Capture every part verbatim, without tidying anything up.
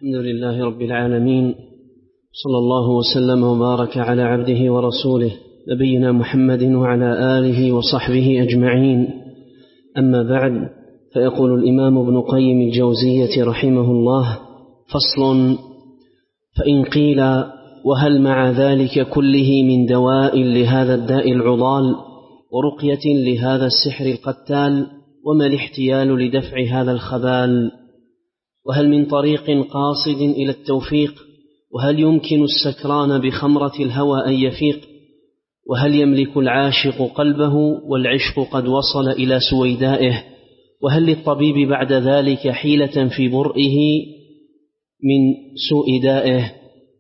الحمد لله رب العالمين، صلى الله وسلم وبارك على عبده ورسوله نبينا محمد وعلى آله وصحبه أجمعين. أما بعد، فيقول الإمام ابن قيم الجوزية رحمه الله: فصل. فإن قيل: وهل مع ذلك كله من دواء لهذا الداء العضال ورقية لهذا السحر القتال؟ وما الاحتيال لدفع هذا الخبال؟ وهل من طريق قاصد إلى التوفيق؟ وهل يمكن السكران بخمرة الهوى أن يفيق؟ وهل يملك العاشق قلبه والعشق قد وصل إلى سويدائه؟ وهل للطبيب بعد ذلك حيلة في برئه من سوء دائه؟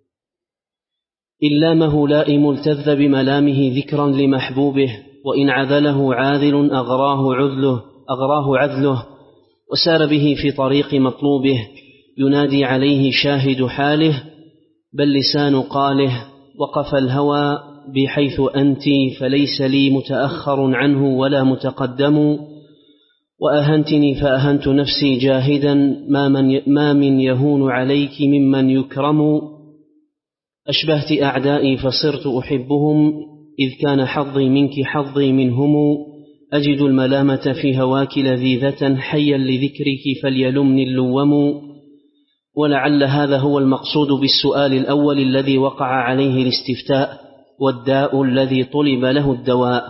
إلا مه لائم التذ بملامه ذكرا لمحبوبه، وإن عذله عاذل أغراه عذله, أغراه عذله وسار به في طريق مطلوبه، ينادي عليه شاهد حاله بل لسان قاله: وقف الهوى بحيث أنت فليس لي متأخر عنه ولا متقدم، وأهنتني فأهنت نفسي جاهدا ما من, ما من يهون عليك ممن يكرم. أشبهت أعدائي فصرت أحبهم، إذ كان حظي منك حظي منهم. أجد الملامة في هواك لذيذة، حيا لذكرك فليلمني اللوم. ولعل هذا هو المقصود بالسؤال الأول الذي وقع عليه الاستفتاء، والداء الذي طلب له الدواء.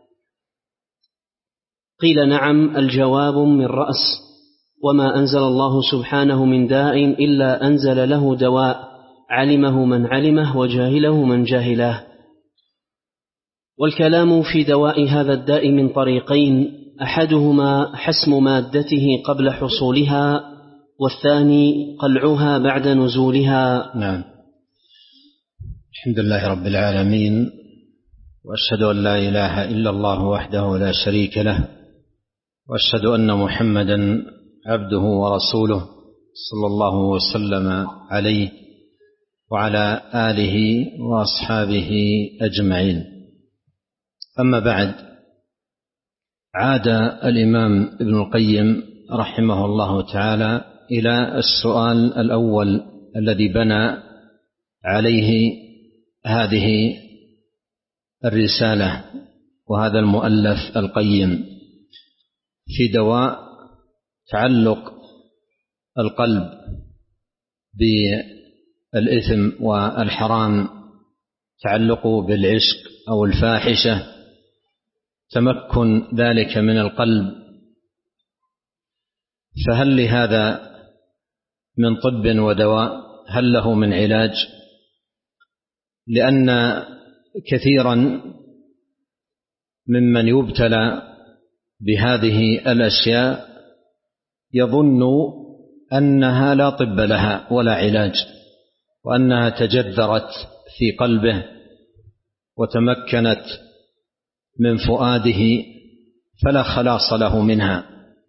قيل: نعم، الجواب من رأس، وما أنزل الله سبحانه من داء إلا أنزل له دواء، علمه من علمه وجاهله من جاهله. والكلام في دواء هذا الداء من طريقين: أحدهما حسم مادته قبل حصولها، والثاني قلعها بعد نزولها. نعم. الحمد لله رب العالمين، وأشهد أن لا إله إلا الله وحده لا شريك له، وأشهد أن محمدا عبده ورسوله صلى الله وسلم عليه وعلى آله وأصحابه أجمعين. أما بعد، عاد الإمام ابن القيم رحمه الله تعالى إلى السؤال الأول الذي بنى عليه هذه الرسالة وهذا المؤلف القيم في دواء تعلق القلب بالإثم والحرام، تعلقه بالعشق أو الفاحشة، تمكن ذلك من القلب. فهل لهذا من طب ودواء؟ هل له من علاج؟ لأن كثيرا ممن يبتلى بهذه الأشياء يظن أنها لا طب لها ولا علاج، وأنها تجذرت في قلبه وتمكنت من فؤاده فلا خلاص له منها.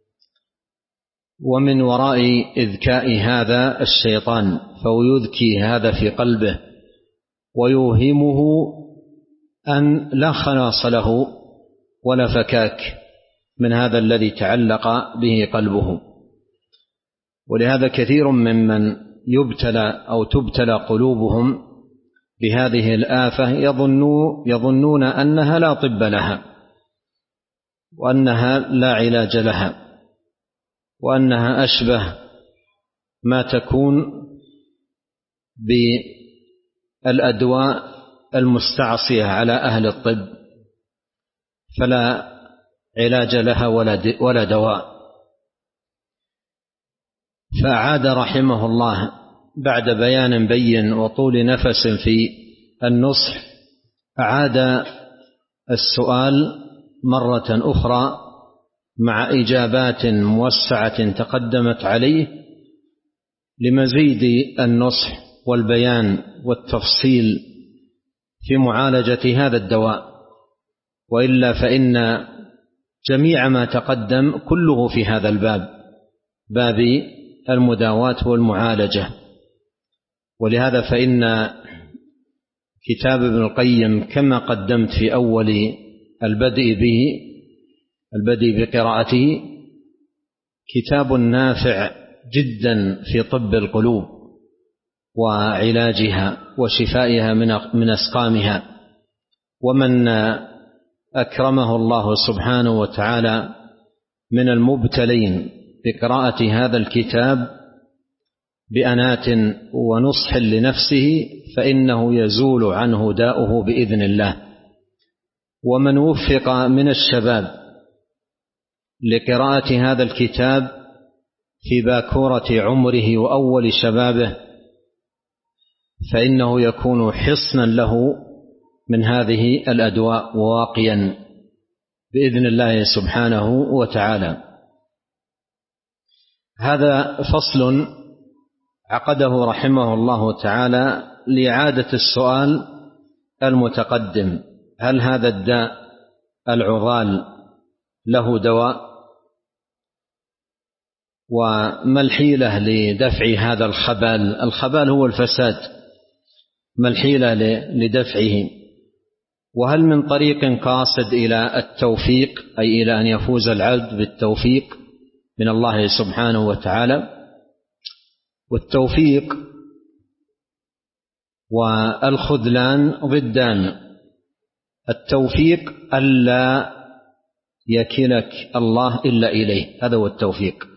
ومن وراء إذكاء هذا الشيطان، فهو يذكي هذا في قلبه ويوهمه أن لا خلاص له ولا فكاك من هذا الذي تعلق به قلبه. ولهذا كثير ممن يبتلى أو تبتلى قلوبهم بهذه الآفة يظنون, يظنون أنها لا طب لها، وأنها لا علاج لها، وأنها أشبه ما تكون بالأدواء المستعصية على أهل الطب، فلا علاج لها ولا دواء. فأعاد رحمه الله بعد بيان بين وطول نفس في النصح، أعاد السؤال مرة أخرى مع إجابات موسعة تقدمت عليه لمزيد النصح والبيان والتفصيل في معالجة هذا الدواء. وإلا فإن جميع ما تقدم كله في هذا الباب، باب المداواة والمعالجة. ولهذا فإن كتاب ابن القيم كما قدمت في أول البدء به البدء بقراءته كتاب نافع جدا في طب القلوب، وعلاجها وشفائها من أسقامها. ومن أكرمه الله سبحانه وتعالى من المبتلين بقراءة هذا الكتاب بأنات ونصح لنفسه فإنه يزول عنه داؤه بإذن الله. ومن وفق من الشباب لقراءة هذا الكتاب في باكورة عمره وأول شبابه فإنه يكون حصنا له من هذه الأدواء وواقيا بإذن الله سبحانه وتعالى. هذا فصل عقده رحمه الله تعالى لإعادة السؤال المتقدم: هل هذا الداء العضال له دواء؟ وما الحيلة لدفع هذا الخبال؟ الخبال هو الفساد، ما الحيلة لدفعه؟ وهل من طريق قاصد إلى التوفيق، أي إلى أن يفوز العبد بالتوفيق من الله سبحانه وتعالى؟ والتوفيق والخذلان ضدان. التوفيق ألا يكلك الله إلا إليه، هذا هو التوفيق.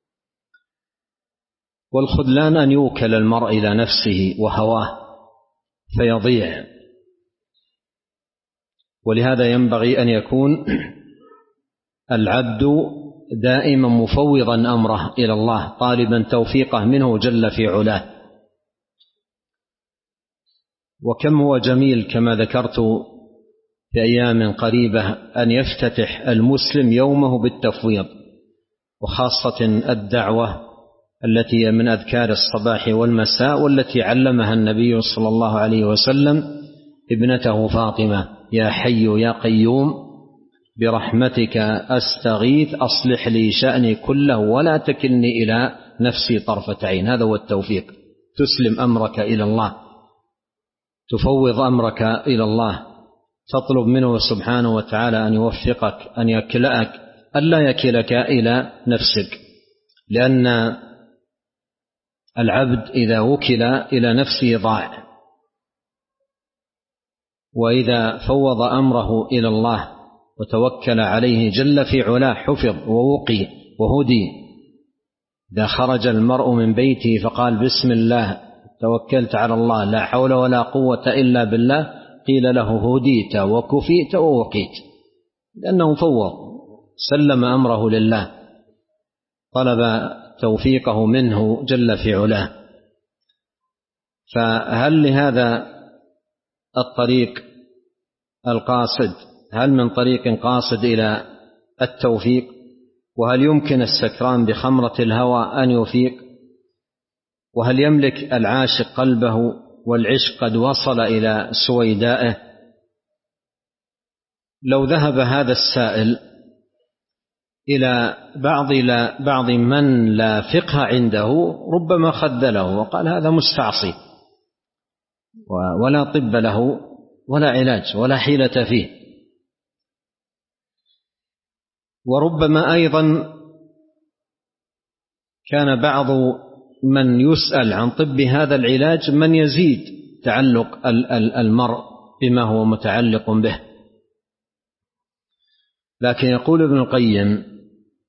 والخذلان أن يوكل المرء إلى نفسه وهواه فيضيع. ولهذا ينبغي أن يكون العبد دائما مفوضا أمره إلى الله طالبا توفيقه منه جل في علاه. وكم هو جميل كما ذكرت في أيام قريبة أن يفتتح المسلم يومه بالتفويض، وخاصة الدعوة التي هي من أذكار الصباح والمساء والتي علمها النبي صلى الله عليه وسلم ابنته فاطمة: يا حي يا قيوم برحمتك أستغيث أصلح لي شأني كله ولا تكلني إلى نفسي طرفة عين. هذا هو التوفيق، تسلم أمرك إلى الله، تفوض أمرك إلى الله، تطلب منه سبحانه وتعالى أن يوفقك، أن يكلأك، ألا يكلك إلى نفسك. لأن العبد إذا وكل إلى نفسه ضاع، وإذا فوض أمره إلى الله وتوكل عليه جل في علاه حفظ ووقي وهدي. إذا خرج المرء من بيته فقال بسم الله توكلت على الله لا حول ولا قوة إلا بالله، قيل له هديت وكفيت ووقيت، لأنه فوض، سلم أمره لله، طلب توفيقه منه جل في علاه. فهل لهذا الطريق القاصد، هل من طريق قاصد إلى التوفيق؟ وهل يمكن السكران بخمرة الهوى أن يفيق؟ وهل يملك العاشق قلبه والعشق قد وصل إلى سويدائه؟ لو ذهب هذا السائل إلى بعض إلى بعض من لا فقه عنده ربما خذله وقال هذا مستعصي ولا طب له ولا علاج ولا حيلة فيه. وربما أيضا كان بعض من يسأل عن طب هذا العلاج من يزيد تعلق المرء بما هو متعلق به. لكن يقول ابن القيم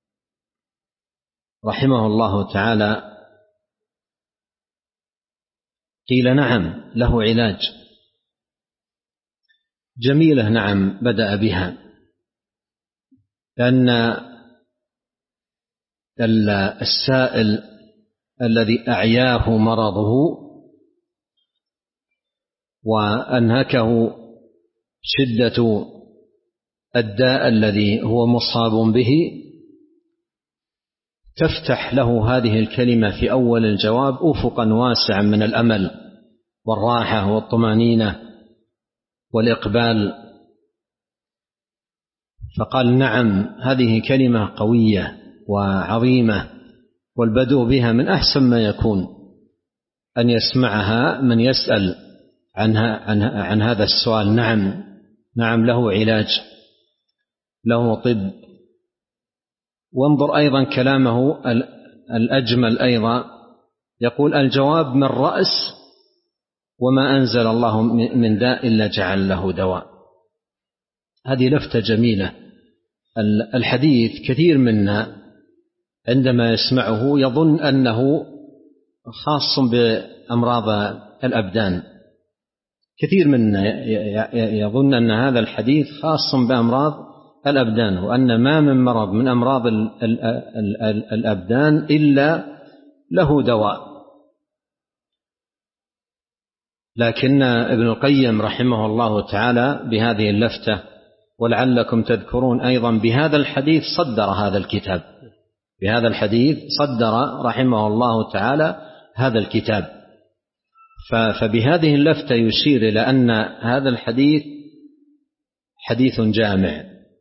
رحمه الله تعالى: قيل نعم له علاج، جميلة نعم بدأ بها، لأن السائل الذي أعياه مرضه وأنهكه شدة الداء الذي هو مصاب به تفتح له هذه الكلمة في أول الجواب أفقا واسعا من الأمل والراحة والطمأنينة والإقبال. فقال نعم هذه كلمة قوية وعظيمة، والبدء بها من أحسن ما يكون أن يسمعها من يسأل عنها عن, عن هذا السؤال. نعم نعم له علاج، له طب. وانظر أيضا كلامه الأجمل أيضا، يقول الجواب من رأس وما أنزل الله من داء إلا جعل له دواء. هذه لفتة جميلة. الحديث كثير منا عندما يسمعه يظن أنه خاص بأمراض الأبدان، كثير منا يظن أن هذا الحديث خاص بأمراض الأبدان، وأن ما من مرض من أمراض الأبدان إلا له دواء. لكن ابن القيم رحمه الله تعالى بهذه اللفتة، ولعلكم تذكرون أيضا بهذا الحديث صدر هذا الكتاب، بهذا الحديث صدر رحمه الله تعالى هذا الكتاب. فبهذه اللفتة يشير إلى أن هذا الحديث حديث جامع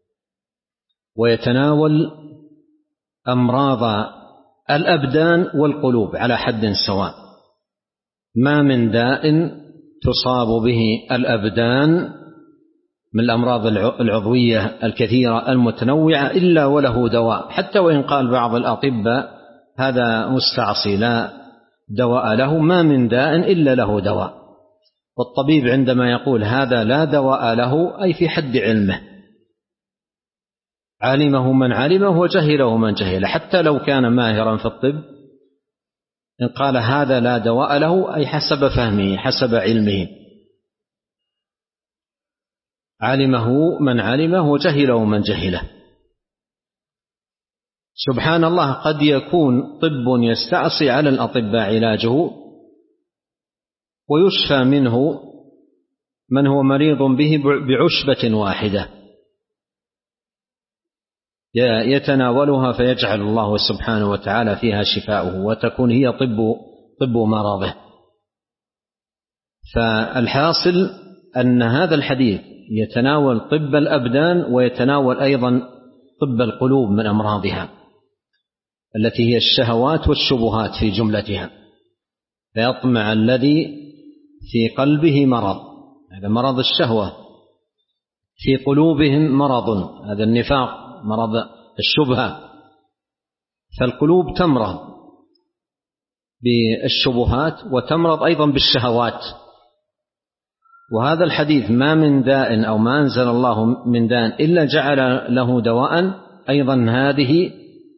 ويتناول أمراض الأبدان والقلوب على حد سواء. ما من داء تصاب به الأبدان من الأمراض العضوية الكثيرة المتنوعة إلا وله دواء، حتى وإن قال بعض الأطباء هذا مستعصي لا دواء له، ما من داء إلا له دواء. والطبيب عندما يقول هذا لا دواء له أي في حد علمه، علمه من علمه وجهله من جهله، حتى لو كان ماهرا في الطب إن قال هذا لا دواء له أي حسب فهمه حسب علمه، علمه من علمه وجهله من جهله. سبحان الله، قد يكون طب يستعصي على الأطباء علاجه ويشفى منه من هو مريض به بعشبة واحدة يتناولها فيجعل الله سبحانه وتعالى فيها شفاؤه وتكون هي طب طب مرضه. فالحاصل أن هذا الحديث يتناول طب الأبدان ويتناول أيضا طب القلوب من أمراضها التي هي الشهوات والشبهات في جملتها. فيطمع الذي في قلبه مرض، هذا مرض الشهوة، في قلوبهم مرض، هذا النفاق، مرض الشبهة. فالقلوب تمرض بالشبهات وتمرض أيضا بالشهوات. وهذا الحديث ما من داء أو ما أنزل الله من داء إلا جعل له دواء، أيضا هذه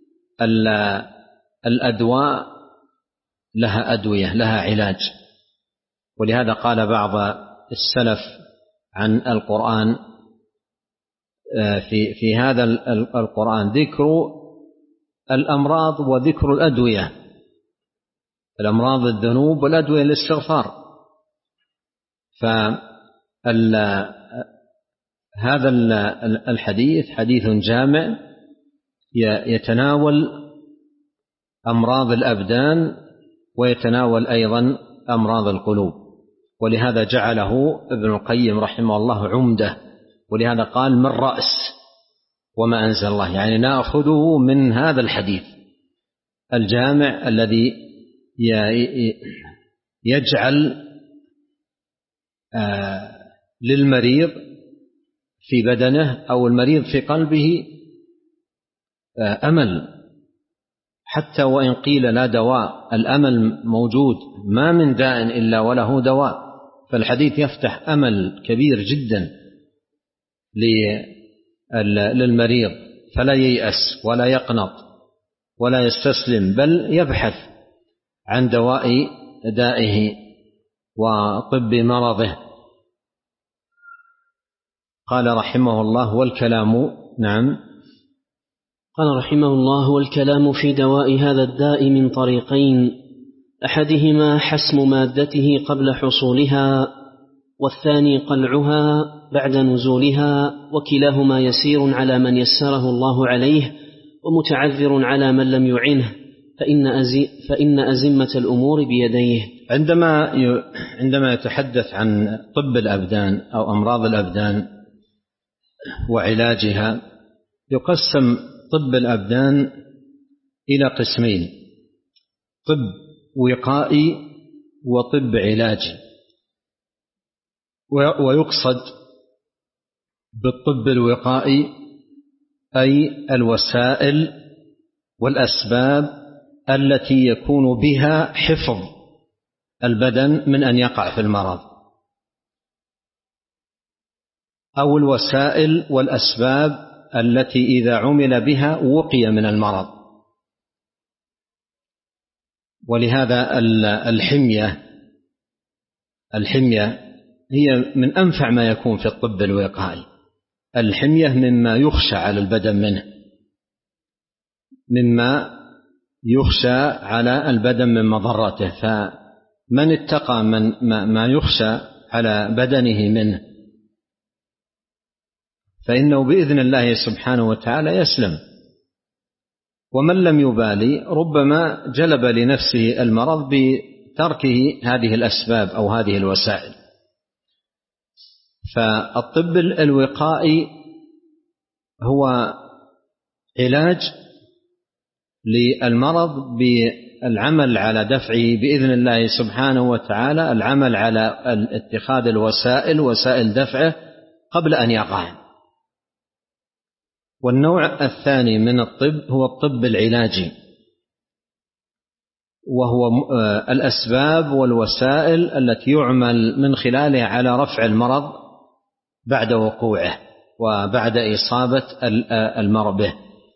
الأدواء لها أدوية لها علاج. ولهذا قال بعض السلف عن القرآن في في هذا القرآن ذكر الأمراض وذكر الأدوية، الأمراض الذنوب والأدوية الاستغفار. فهذا الحديث حديث جامع يتناول أمراض الأبدان ويتناول أيضا أمراض القلوب، ولهذا جعله ابن القيم رحمه الله عمدة. ولهذا قال من رأس وما أنزل الله، يعني نأخذه من هذا الحديث الجامع الذي يجعل للمريض في بدنه أو المريض في قلبه أمل، حتى وإن قيل لا دواء الأمل موجود، ما من داء إلا وله دواء. فالحديث يفتح أمل كبير جدا للمريض، فلا ييأس ولا يقنط ولا يستسلم، بل يبحث عن دواء دائه وطب مرضه. قال رحمه الله والكلام، نعم، قال رحمه الله والكلام في دواء هذا الداء من طريقين، أحدهما حسم مادته قبل حصولها، والثاني قلعها بعد نزولها، وكلاهما يسير على من يسره الله عليه ومتعذر على من لم يعنه، فإن, أزي فإن أزمة الأمور بيديه. عندما عندما يتحدث عن طب الأبدان أو أمراض الأبدان وعلاجها، يقسم طب الأبدان إلى قسمين: طب وقائي وطب علاجي. ويقصد بالطب الوقائي أي الوسائل والأسباب التي يكون بها حفظ البدن من أن يقع في المرض، أو الوسائل والأسباب التي إذا عمل بها وقي من المرض. ولهذا الحمية الحمية هي من أنفع ما يكون في الطب الوقائي. الحمية مما يخشى على البدن منه، مما يخشى على البدن من مضرته، فمن اتقى من ما يخشى على بدنه منه فإنه بإذن الله سبحانه وتعالى يسلم. ومن لم يبالي ربما جلب لنفسه المرض بتركه هذه الأسباب أو هذه الوسائل. فالطب الوقائي هو علاج للمرض بالعمل على دفعه بإذن الله سبحانه وتعالى، العمل على اتخاذ الوسائل وسائل دفعه قبل أن يقع. والنوع الثاني من الطب هو الطب العلاجي، وهو الأسباب والوسائل التي يعمل من خلالها على رفع المرض بعد وقوعه وبعد إصابة المرض به.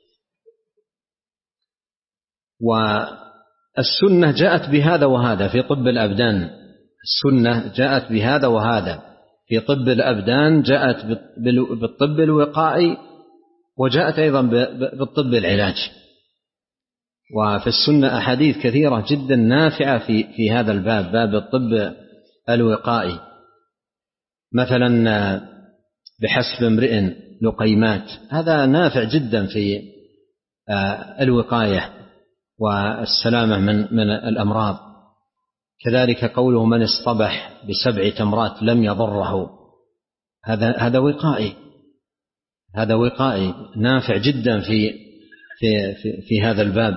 والسنة جاءت بهذا وهذا في طب الأبدان، السنة جاءت بهذا وهذا في طب الأبدان، جاءت بالطب الوقائي وجاءت أيضا بالطب العلاجي. وفي السنة أحاديث كثيرة جدا نافعة في في هذا الباب، باب الطب الوقائي. مثلا بحسب امرئ لقيمات، هذا نافع جدا في الوقاية والسلامة من من الأمراض. كذلك قوله من اصطبح بسبع تمرات لم يضره، هذا هذا وقائي، هذا وقائي نافع جدا في في في, في هذا الباب.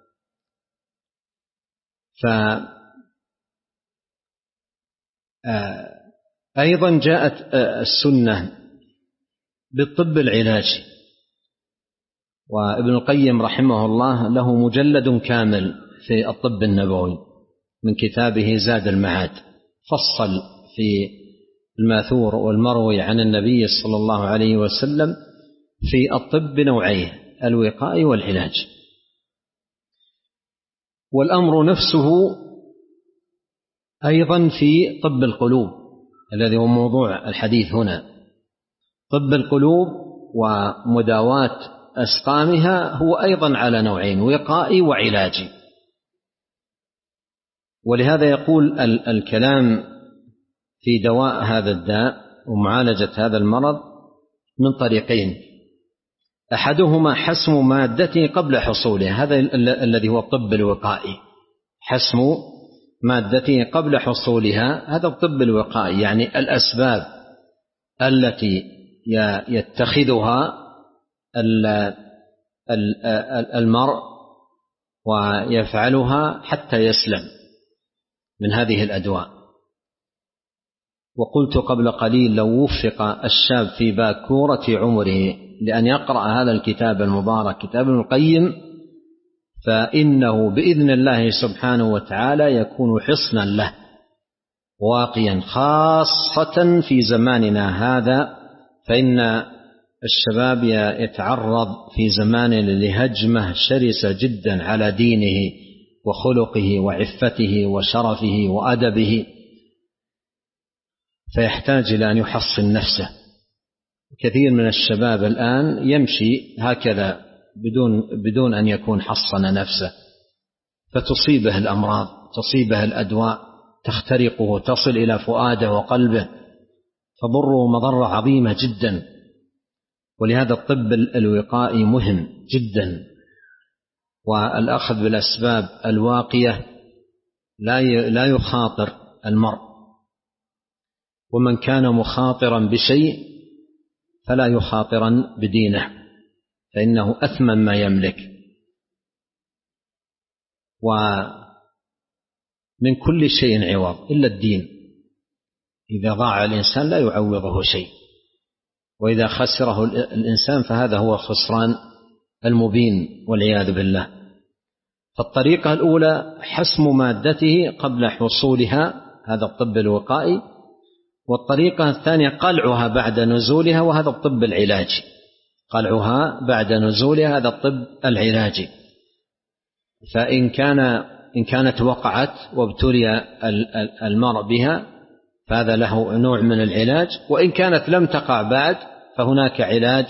ف أيضا جاءت السنة بالطب العلاجي، وابن القيم رحمه الله له مجلد كامل في الطب النبوي من كتابه زاد المعاد، فصل في الماثور والمروي عن النبي صلى الله عليه وسلم في الطب نوعيه الوقائي والعلاج. والأمر نفسه أيضا في طب القلوب الذي هو موضوع الحديث هنا. طب القلوب ومداواة أسقامها هو أيضا على نوعين، وقائي وعلاجي. ولهذا يقول الكلام في دواء هذا الداء ومعالجة هذا المرض من طريقين: أحدهما حسم مادته قبل حصوله، هذا الذي هو الطب الوقائي، حسم مادته قبل حصولها، هذا الطب الوقائي، يعني الأسباب التي يتخذها المرء ويفعلها حتى يسلم من هذه الأدواء. وقلت قبل قليل لو وفق الشاب في باكورة عمره لأن يقرأ هذا الكتاب المبارك كتاب ابن القيم فإنه بإذن الله سبحانه وتعالى يكون حصنا له واقيا، خاصة في زماننا هذا، فإن الشباب يتعرض في زمانه لهجمة شرسة جدا على دينه وخلقه وعفته وشرفه وأدبه، فيحتاج إلى أن يحصن نفسه. كثير من الشباب الآن يمشي هكذا بدون بدون أن يكون حصن نفسه، فتصيبه الأمراض، تصيبه الأدواء، تخترقه، تصل إلى فؤاده وقلبه، تضره مضرة عظيمة جدا. ولهذا الطب الوقائي مهم جدا، والأخذ بالأسباب الواقية لا يخاطر المرء، ومن كان مخاطرا بشيء فلا يخاطرا بدينه فإنه أثمن ما يملك. ومن كل شيء عوض إلا الدين، إذا ضاع الإنسان لا يعوضه شيء، وإذا خسره الإنسان فهذا هو الخسران المبين والعياذ بالله. فالطريقة الأولى حسم مادته قبل حصولها، هذا الطب الوقائي، والطريقة الثانية قلعها بعد نزولها، وهذا الطب العلاجي. قلعها بعد نزولها هذا الطب العلاجي. فإن كان إن كانت وقعت وابتلي المرء بها فهذا له نوع من العلاج، وإن كانت لم تقع بعد فهناك علاج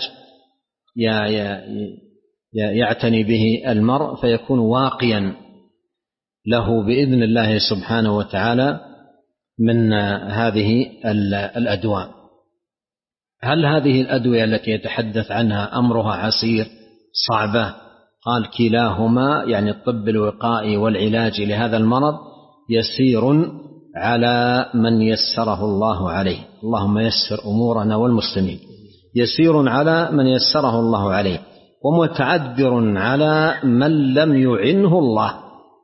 يعتني به المرء فيكون واقيا له بإذن الله سبحانه وتعالى من هذه الأدواء. هل هذه الأدوية التي يتحدث عنها أمرها عسير صعبة؟ قال كلاهما، يعني الطب الوقائي والعلاج لهذا المرض يسير على من يسره الله عليه. اللهم يسر أمورنا والمسلمين. يسير على من يسره الله عليه، ومتعذر على من لم يعنه الله.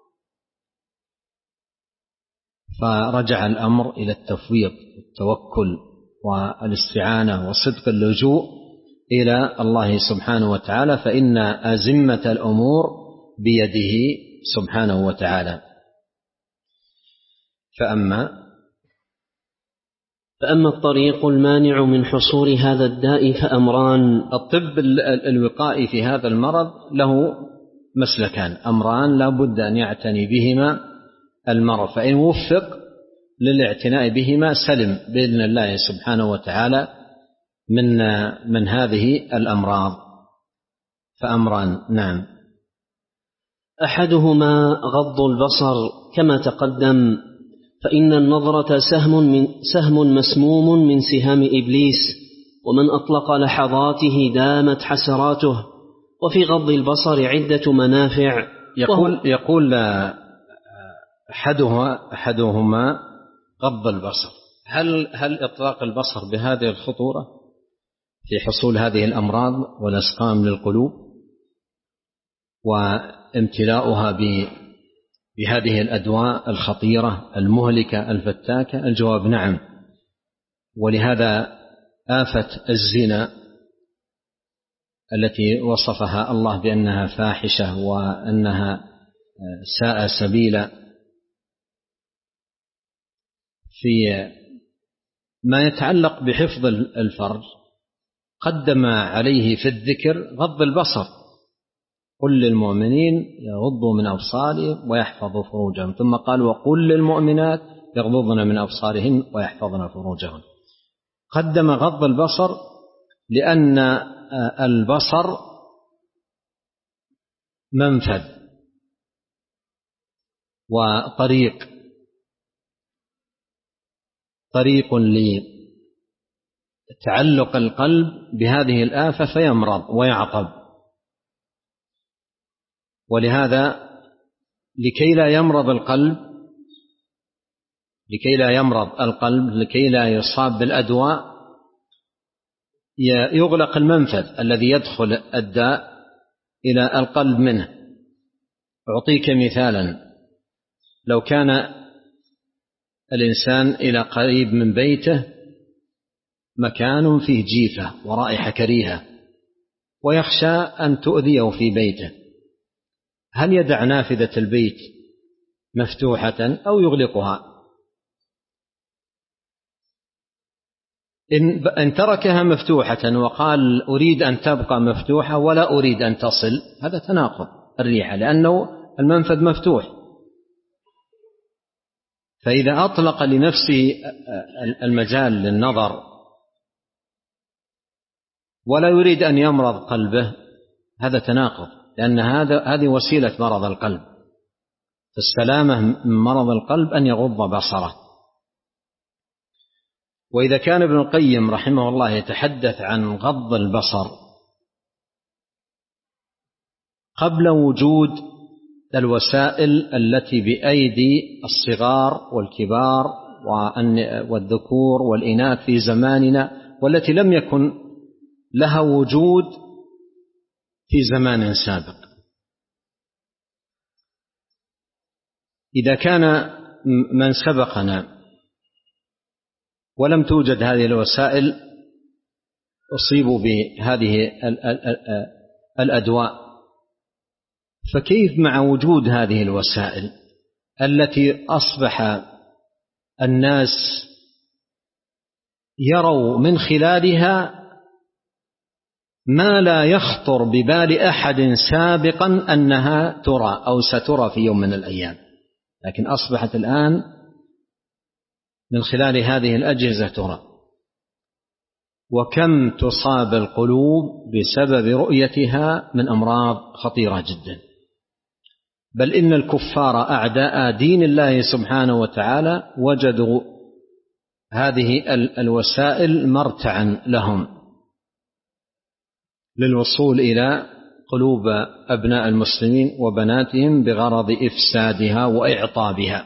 فرجع الأمر إلى التفويض والتوكل والاستعانة وصدق اللجوء إلى الله سبحانه وتعالى، فإن أزمة الأمور بيده سبحانه وتعالى. فأما فأما الطريق المانع من حصول هذا الداء فأمران. الطب الوقائي في هذا المرض له مسلكان، أمران لا بد أن يعتني بهما المرء، فإن وفق للاعتناء بهما سلم بإذن الله سبحانه وتعالى من من هذه الأمراض. فأمران. نعم. أحدهما غض البصر كما تقدم، فإن النظرة سهم من سهم مسموم من سهام إبليس، ومن أطلق لحظاته دامت حسراته. وفي غض البصر عدة منافع. يقول يقول أحدهما أحدهما غض البصر. هل هل إطلاق البصر بهذه الخطورة في حصول هذه الأمراض والأسقام للقلوب وامتلاؤها بهذه الأدواء الخطيرة المهلكة الفتاكة؟ الجواب نعم. ولهذا آفة الزنا التي وصفها الله بأنها فاحشة وأنها ساء سبيلا، في ما يتعلق بحفظ الفرج قدم عليه في الذكر غض البصر. قل للمؤمنين يغضوا من أبصارهم ويحفظوا فروجهم، ثم قال وقل للمؤمنات يغضضن من أبصارهن ويحفظن فروجهن. قدم غض البصر لأن البصر منفذ وطريق طريق لتعلق القلب بهذه الآفة فيمرض ويعطب. ولهذا لكي لا يمرض القلب لكي لا يمرض القلب لكي لا يصاب بالأدواء يغلق المنفذ الذي يدخل الداء إلى القلب منه. أعطيك مثالا، لو كان الإنسان إلى قريب من بيته مكان فيه جيفة ورائحة كريهة ويخشى أن تؤذيه في بيته، هل يدع نافذة البيت مفتوحة أو يغلقها؟ إن تركها مفتوحة وقال أريد أن تبقى مفتوحة ولا أريد أن تصل، هذا تناقض الريحة، لأنه المنفذ مفتوح. فإذا أطلق لنفسه المجال للنظر ولا يريد أن يمرض قلبه، هذا تناقض، لأن هذا هذه وسيلة مرض القلب. فالسلامة من مرض القلب أن يغض بصره. وإذا كان ابن القيم رحمه الله يتحدث عن غض البصر قبل وجود الوسائل التي بأيدي الصغار والكبار والذكور والإناث في زماننا، والتي لم يكن لها وجود في زمان سابق. إذا كان من سبقنا ولم توجد هذه الوسائل أصيبوا بهذه الأدواء فكيف مع وجود هذه الوسائل التي أصبح الناس يروا من خلالها ما لا يخطر ببال أحد سابقا أنها ترى أو سترى في يوم من الأيام، لكن أصبحت الآن من خلال هذه الأجهزة ترى. وكم تصاب القلوب بسبب رؤيتها من أمراض خطيرة جدا، بل إن الكفار أعداء دين الله سبحانه وتعالى وجدوا هذه الوسائل مرتعا لهم للوصول إلى قلوب أبناء المسلمين وبناتهم بغرض إفسادها وإعطابها.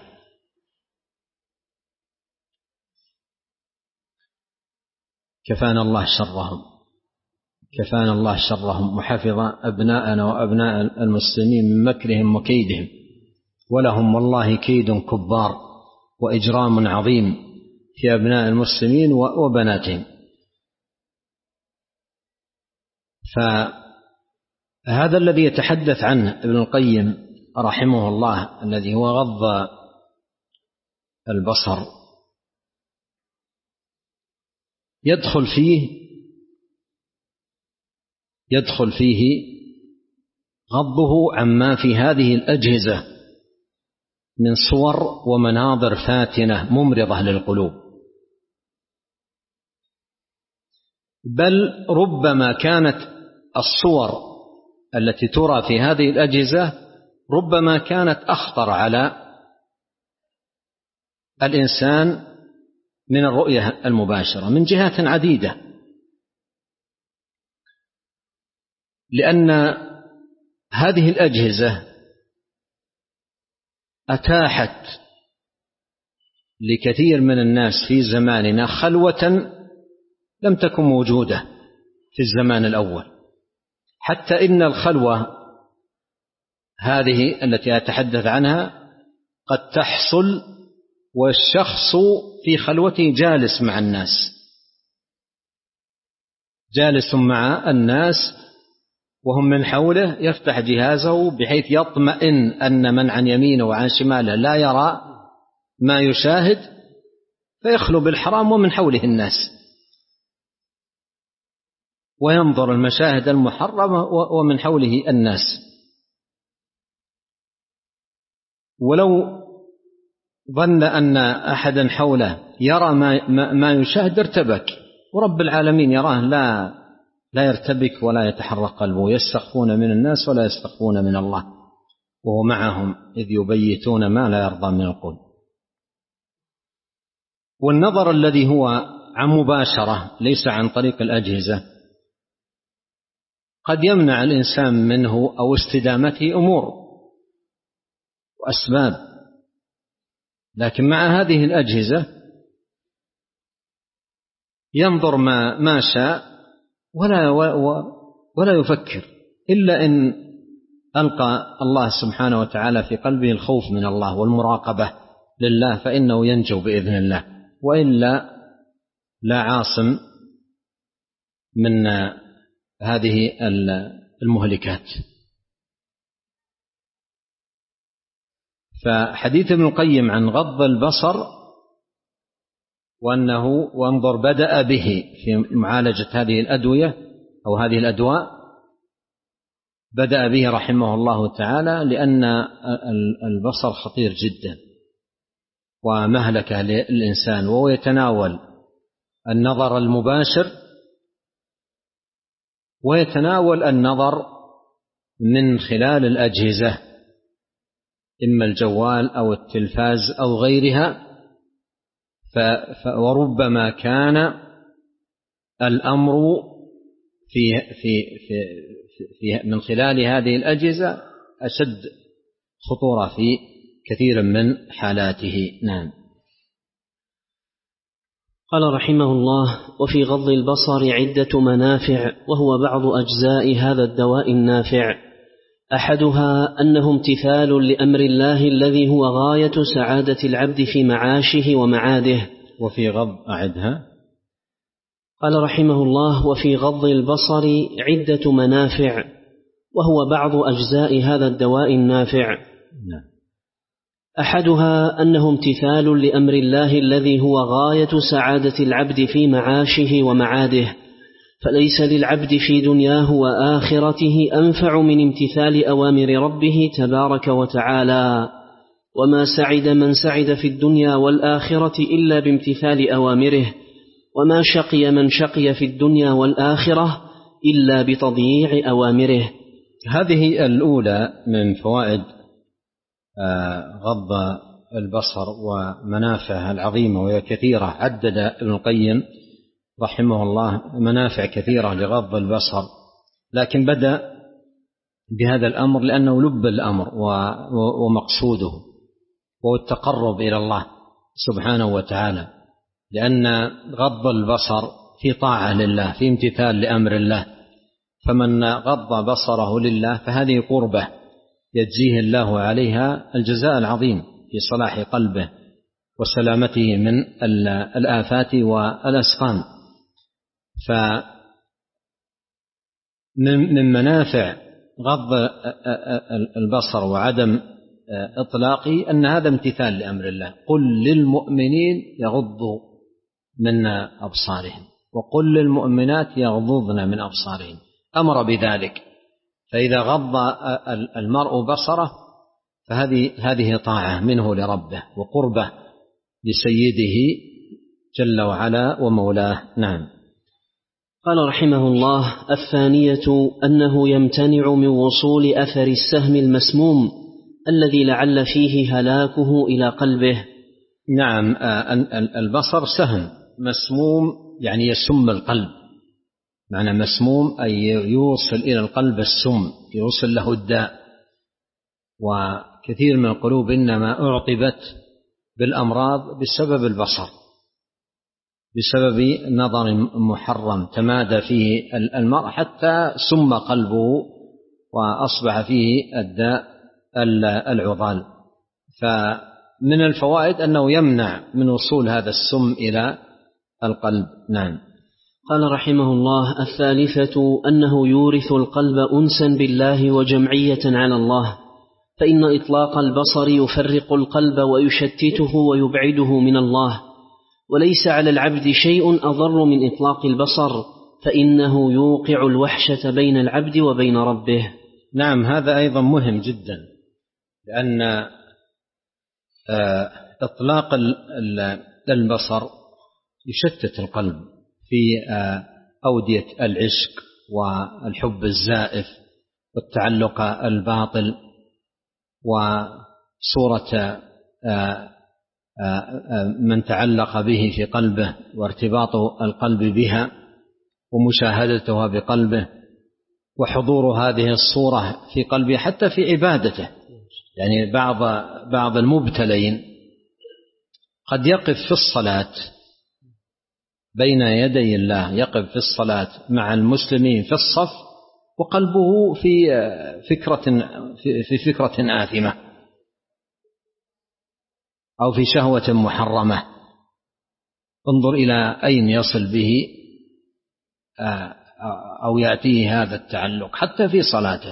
كفانا الله شرهم، كفانا الله شرهم وحفظ أبناءنا وأبناء المسلمين من مكرهم وكيدهم، ولهم والله كيد كبار وإجرام عظيم في أبناء المسلمين وبناتهم. فهذا الذي يتحدث عنه ابن القيم رحمه الله الذي هو غض البصر يدخل فيه يدخل فيه غضه عما في هذه الأجهزة من صور ومناظر فاتنة ممرضة للقلوب، بل ربما كانت الصور التي ترى في هذه الأجهزة ربما كانت أخطر على الإنسان من الرؤية المباشرة من جهات عديدة، لأن هذه الأجهزة أتاحت لكثير من الناس في زماننا خلوة لم تكن موجودة في الزمان الأول، حتى إن الخلوة هذه التي أتحدث عنها قد تحصل والشخص في خلوته جالس مع الناس، جالس مع الناس وهم من حوله، يفتح جهازه بحيث يطمئن أن من عن يمينه وعن شماله لا يرى ما يشاهد، فيخلو بالحرام ومن حوله الناس وينظر المشاهد المحرمة ومن حوله الناس. ولو ظن أن أحدا حوله يرى ما, ما يشاهد ارتبك، ورب العالمين يراه لا لا يرتبك ولا يتحرك قلبه، يستخفون من الناس ولا يستخفون من الله وهو معهم إذ يبيتون ما لا يرضى من القول. والنظر الذي هو عن مباشرة ليس عن طريق الأجهزة قد يمنع الإنسان منه أو استدامته أمور وأسباب، لكن مع هذه الأجهزة ينظر ما ما شاء ولا ولا يفكر إلا إن ألقى الله سبحانه وتعالى في قلبه الخوف من الله والمراقبة لله فإنه ينجو بإذن الله، وإلا لا عاصم من هذه المهلكات. فحديث ابن القيم عن غض البصر وأنه وانظر بدأ به في معالجة هذه الأدوية أو هذه الأدواء، بدأ به رحمه الله تعالى لأن البصر خطير جدا ومهلكة للإنسان، وهو يتناول النظر المباشر ويتناول النظر من خلال الأجهزة إما الجوال أو التلفاز أو غيرها، وربما كان الأمر في في في في من خلال هذه الأجهزة أشد خطورة في كثير من حالاته. نعم. قال رحمه الله: وفي غض البصر عدة منافع، وهو بعض أجزاء هذا الدواء النافع. أحدها أنه امتثال لأمر الله الذي هو غاية سعادة العبد في معاشه ومعاده. وفي غض أعدها. قال رحمه الله: وفي غض البصر عدة منافع، وهو بعض أجزاء هذا الدواء النافع. أحدها أنه امتثال لأمر الله الذي هو غاية سعادة العبد في معاشه ومعاده، فليس للعبد في دنياه وآخرته أنفع من امتثال أوامر ربه تبارك وتعالى، وما سعد من سعد في الدنيا والآخرة إلا بامتثال أوامره، وما شقي من شقي في الدنيا والآخرة إلا بتضييع أوامره. هذه الأولى من فوائد غض البصر ومنافعه العظيمة، وهي كثيرة. عدد ابن القيم رحمه الله منافع كثيرة لغض البصر، لكن بدأ بهذا الأمر لأنه لب الأمر ومقصوده، وهو التقرب إلى الله سبحانه وتعالى، لأن غض البصر في طاعة لله، في امتثال لأمر الله، فمن غض بصره لله فهذه قربة يجزيه الله عليها الجزاء العظيم في صلاح قلبه وسلامته من الآفات والأسقام. فمن منافع غض البصر وعدم إطلاقه أن هذا امتثال لأمر الله. قل للمؤمنين يغضوا من أبصارهم وقل للمؤمنات يغضضن من أبصارهم، أمر بذلك. فإذا غض المرء بصره فهذه هذه طاعة منه لربه وقربة لسيده جل وعلا ومولاه. نعم. قال رحمه الله: الثانية أنه يمتنع من وصول أثر السهم المسموم الذي لعل فيه هلاكه إلى قلبه. نعم، البصر سهم مسموم يعني يسم القلب، معنى مسموم أي يوصل إلى القلب السم، يوصل له الداء. وكثير من القلوب إنما أعقبت بالأمراض بسبب البصر، بسبب نظر محرم تمادى فيه المرء حتى سم قلبه وأصبح فيه الداء العضال. فمن الفوائد أنه يمنع من وصول هذا السم إلى القلب. نعم. قال رحمه الله: الثالثة أنه يورث القلب أنسا بالله وجمعية على الله، فإن إطلاق البصر يفرق القلب ويشتته ويبعده من الله، وليس على العبد شيء أضر من إطلاق البصر، فإنه يوقع الوحشة بين العبد وبين ربه. نعم، هذا أيضا مهم جدا، لأن إطلاق البصر يشتت القلب في أودية العشق والحب الزائف والتعلق الباطل وصورة من تعلق به في قلبه وارتباط القلب بها ومشاهدتها بقلبه وحضور هذه الصورة في قلبه حتى في عبادته. يعني بعض بعض المبتلين قد يقف في الصلاة بين يدي الله، يقف في الصلاة مع المسلمين في الصف وقلبه في فكرة في فكرة آثمة أو في شهوة محرمة. انظر إلى أين يصل به أو يأتيه هذا التعلق حتى في صلاته.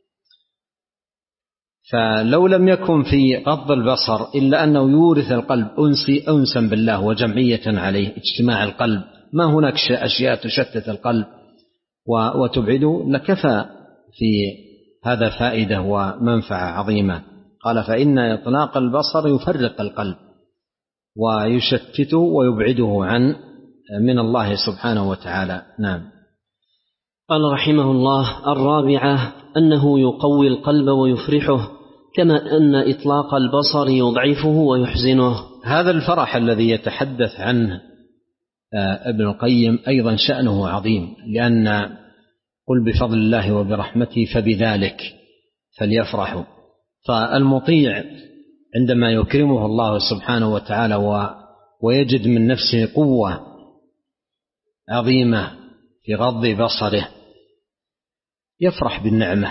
فلو لم يكن في غض البصر إلا أنه يورث القلب أنسي أنسا بالله وجمعية عليه، اجتماع القلب، ما هناك أشياء تشتت القلب وتبعده، لكفى في هذا فائدة ومنفعة عظيمة. قال: فإن إطلاق البصر يفرق القلب ويشتته ويبعده عن من الله سبحانه وتعالى. نعم. قال رحمه الله: الرابعة أنه يقوي القلب ويفرحه، كما أن إطلاق البصر يضعفه ويحزنه. هذا الفرح الذي يتحدث عنه ابن القيم أيضا شأنه عظيم، لأن قل بفضل الله وبرحمته فبذلك فليفرحوا. فالمطيع عندما يكرمه الله سبحانه وتعالى ويجد من نفسه قوة عظيمة في غض بصره يفرح بالنعمة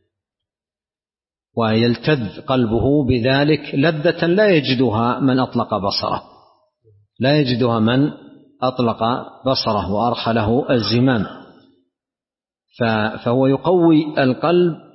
ويلتذ قلبه بذلك لذة لا يجدها من أطلق بصره، لا يجدها من أطلق بصره وأرخى له الزمام. فهو يقوي القلب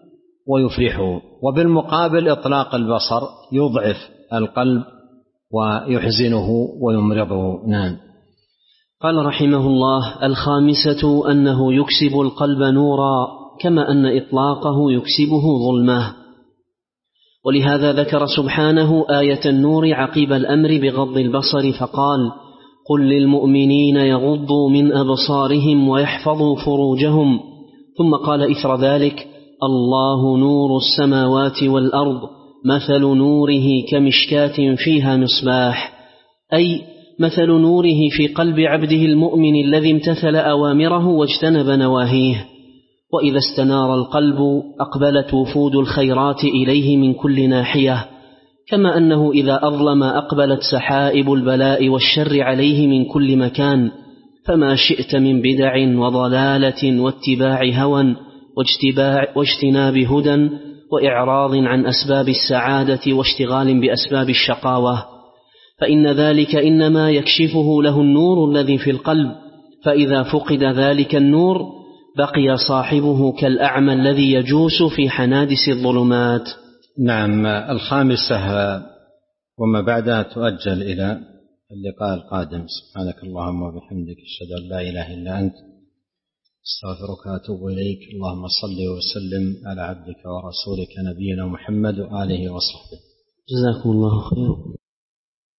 ويفرحه. وبالمقابل إطلاق البصر يضعف القلب ويحزنه ويمرضه. نعم. قال رحمه الله: الخامسة أنه يكسب القلب نورا كما أن إطلاقه يكسبه ظلمة. ولهذا ذكر سبحانه آية النور عقب الأمر بغض البصر فقال: قل للمؤمنين يغضوا من أبصارهم ويحفظوا فروجهم. ثم قال إثر ذلك: الله نور السماوات والأرض مثل نوره كمشكاة فيها مصباح، أي مثل نوره في قلب عبده المؤمن الذي امتثل أوامره واجتنب نواهيه. وإذا استنار القلب أقبلت وفود الخيرات إليه من كل ناحية، كما أنه إذا أظلم أقبلت سحائب البلاء والشر عليه من كل مكان. فما شئت من بدع وضلالة واتباع هوى واجتناب هدى وإعراض عن أسباب السعادة واشتغال بأسباب الشقاوة، فإن ذلك إنما يكشفه له النور الذي في القلب، فإذا فقد ذلك النور بقي صاحبه كالأعمى الذي يجوس في حنادس الظلمات. نعم. الخامسة وما بعدها تؤجل إلى اللقاء القادم. سبحانك اللهم وبحمدك، أشهد أن لا إله إلا أنت، استغفرك وأتوب إليك. اللهم صل وسلم على عبدك ورسولك نبينا محمد وآله وصحبه. جزاكم الله خيرا.